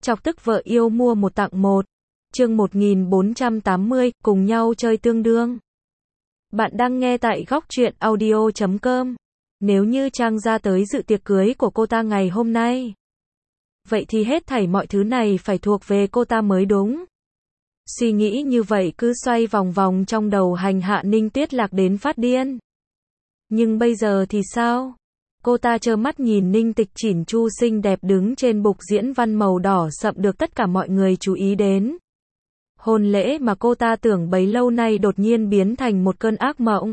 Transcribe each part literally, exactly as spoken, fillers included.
Chọc tức vợ yêu mua một tặng một. Chương một nghìn bốn trăm tám mươi, cùng nhau chơi tương đương. Bạn đang nghe tại góc truyện audio chấm com. Nếu như Trang ra tới dự tiệc cưới của cô ta ngày hôm nay, vậy thì hết thảy mọi thứ này phải thuộc về cô ta mới đúng. Suy nghĩ như vậy cứ xoay vòng vòng trong đầu hành hạ Ninh Tuyết Lạc đến phát điên. Nhưng bây giờ thì sao? Cô ta trơ mắt nhìn Ninh Tịch chỉn chu xinh đẹp đứng trên bục diễn văn màu đỏ sậm được tất cả mọi người chú ý đến. Hôn lễ mà cô ta tưởng bấy lâu nay đột nhiên biến thành một cơn ác mộng,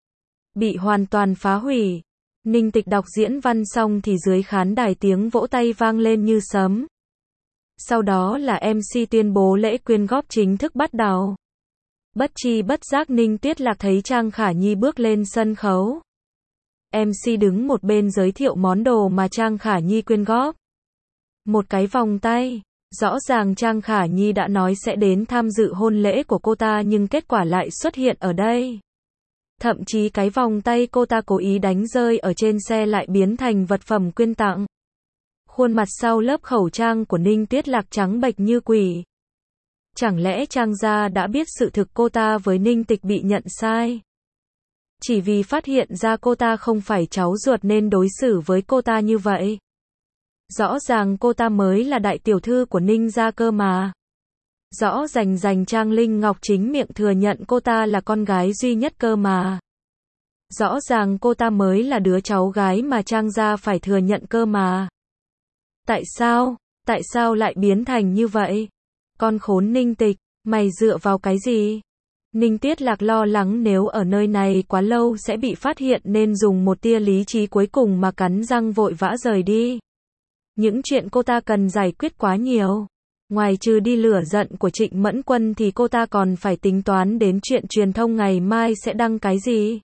bị hoàn toàn phá hủy. Ninh Tịch đọc diễn văn xong thì dưới khán đài tiếng vỗ tay vang lên như sấm. Sau đó là em xê tuyên bố lễ quyên góp chính thức bắt đầu. Bất chi bất giác Ninh Tuyết Lạc thấy Trang Khả Nhi bước lên sân khấu. em xê đứng một bên giới thiệu món đồ mà Trang Khả Nhi quyên góp. Một cái vòng tay. Rõ ràng Trang Khả Nhi đã nói sẽ đến tham dự hôn lễ của cô ta nhưng kết quả lại xuất hiện ở đây. Thậm chí cái vòng tay cô ta cố ý đánh rơi ở trên xe lại biến thành vật phẩm quyên tặng. Khuôn mặt sau lớp khẩu trang của Ninh Tuyết Lạc trắng bệch như quỷ. Chẳng lẽ Trang gia đã biết sự thực cô ta với Ninh Tịch bị nhận sai? Chỉ vì phát hiện ra cô ta không phải cháu ruột nên đối xử với cô ta như vậy. Rõ ràng cô ta mới là đại tiểu thư của Ninh gia cơ mà. Rõ rành rành Trang Linh Ngọc chính miệng thừa nhận cô ta là con gái duy nhất cơ mà. Rõ ràng cô ta mới là đứa cháu gái mà Trang gia phải thừa nhận cơ mà. Tại sao? Tại sao lại biến thành như vậy? Con khốn Ninh Tịch, mày dựa vào cái gì? Ninh Tuyết Lạc lo lắng nếu ở nơi này quá lâu sẽ bị phát hiện nên dùng một tia lý trí cuối cùng mà cắn răng vội vã rời đi. Những chuyện cô ta cần giải quyết quá nhiều. Ngoài trừ đi lửa giận của Trịnh Mẫn Quân thì cô ta còn phải tính toán đến chuyện truyền thông ngày mai sẽ đăng cái gì.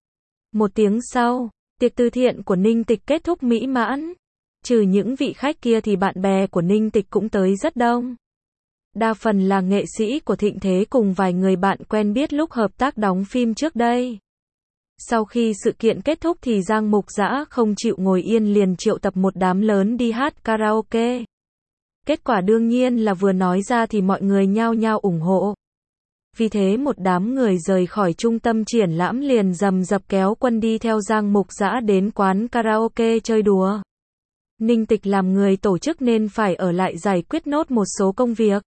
Một tiếng sau, tiệc từ thiện của Ninh Tịch kết thúc mỹ mãn. Trừ những vị khách kia thì bạn bè của Ninh Tịch cũng tới rất đông. Đa phần là nghệ sĩ của thịnh thế cùng vài người bạn quen biết lúc hợp tác đóng phim trước đây. Sau khi sự kiện kết thúc thì Giang Mục Dã không chịu ngồi yên liền triệu tập một đám lớn đi hát karaoke. Kết quả đương nhiên là vừa nói ra thì mọi người nhao nhao ủng hộ. Vì thế một đám người rời khỏi trung tâm triển lãm liền rầm rập kéo quân đi theo Giang Mục Dã đến quán karaoke chơi đùa. Ninh Tịch làm người tổ chức nên phải ở lại giải quyết nốt một số công việc,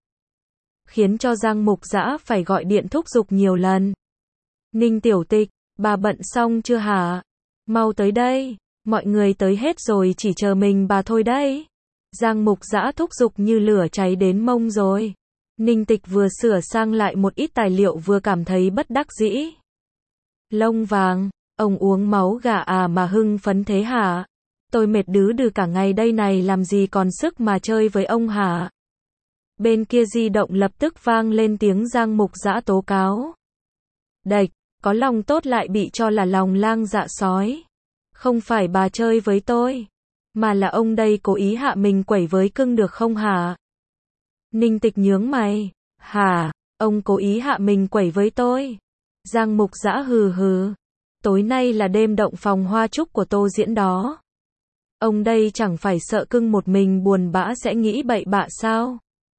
khiến cho Giang Mục Dã phải gọi điện thúc giục nhiều lần. Ninh tiểu Tịch, bà bận xong chưa hả? Mau tới đây, mọi người tới hết rồi chỉ chờ mình bà thôi đấy. Giang Mục Dã thúc giục như lửa cháy đến mông rồi. Ninh Tịch vừa sửa sang lại một ít tài liệu vừa cảm thấy bất đắc dĩ. Lông vàng, ông uống máu gà à mà hưng phấn thế hả? Tôi mệt đứ đừ cả ngày đây này làm gì còn sức mà chơi với ông hả? Bên kia di động lập tức vang lên tiếng Giang Mục Dã tố cáo. Đệch, có lòng tốt lại bị cho là lòng lang dạ sói. Không phải bà chơi với tôi, mà là ông đây cố ý hạ mình quẩy với cưng được không hả? Ninh Tịch nhướng mày. Hả, ông cố ý hạ mình quẩy với tôi? Giang Mục Dã hừ hừ. Tối nay là đêm động phòng hoa trúc của Tô Diễn đó. Ông đây chẳng phải sợ cưng một mình buồn bã sẽ nghĩ bậy bạ sao?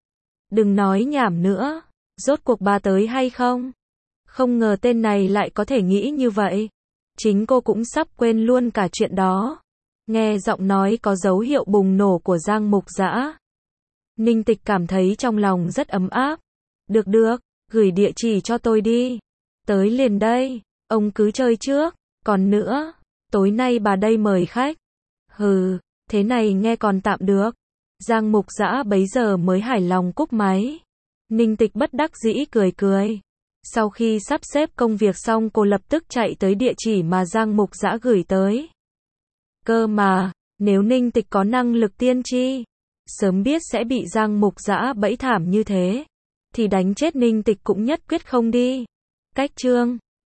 Đừng nói nhảm nữa. Rốt cuộc bà tới hay không? Không ngờ tên này lại có thể nghĩ như vậy. Chính cô cũng sắp quên luôn cả chuyện đó. Nghe giọng nói có dấu hiệu bùng nổ của Giang Mục Dã, Ninh Tịch cảm thấy trong lòng rất ấm áp. Được được, gửi địa chỉ cho tôi đi. Tới liền đây, ông cứ chơi trước. Còn nữa, tối nay bà đây mời khách. Hừ, thế này nghe còn tạm được. Giang Mục Dã bấy giờ mới hài lòng cúp máy. Ninh Tịch bất đắc dĩ cười cười. Sau khi sắp xếp công việc xong cô lập tức chạy tới địa chỉ mà Giang Mục Dã gửi tới. Cơ mà, nếu Ninh Tịch có năng lực tiên tri, sớm biết sẽ bị Giang Mục Dã bẫy thảm như thế, thì đánh chết Ninh Tịch cũng nhất quyết không đi. Cách chương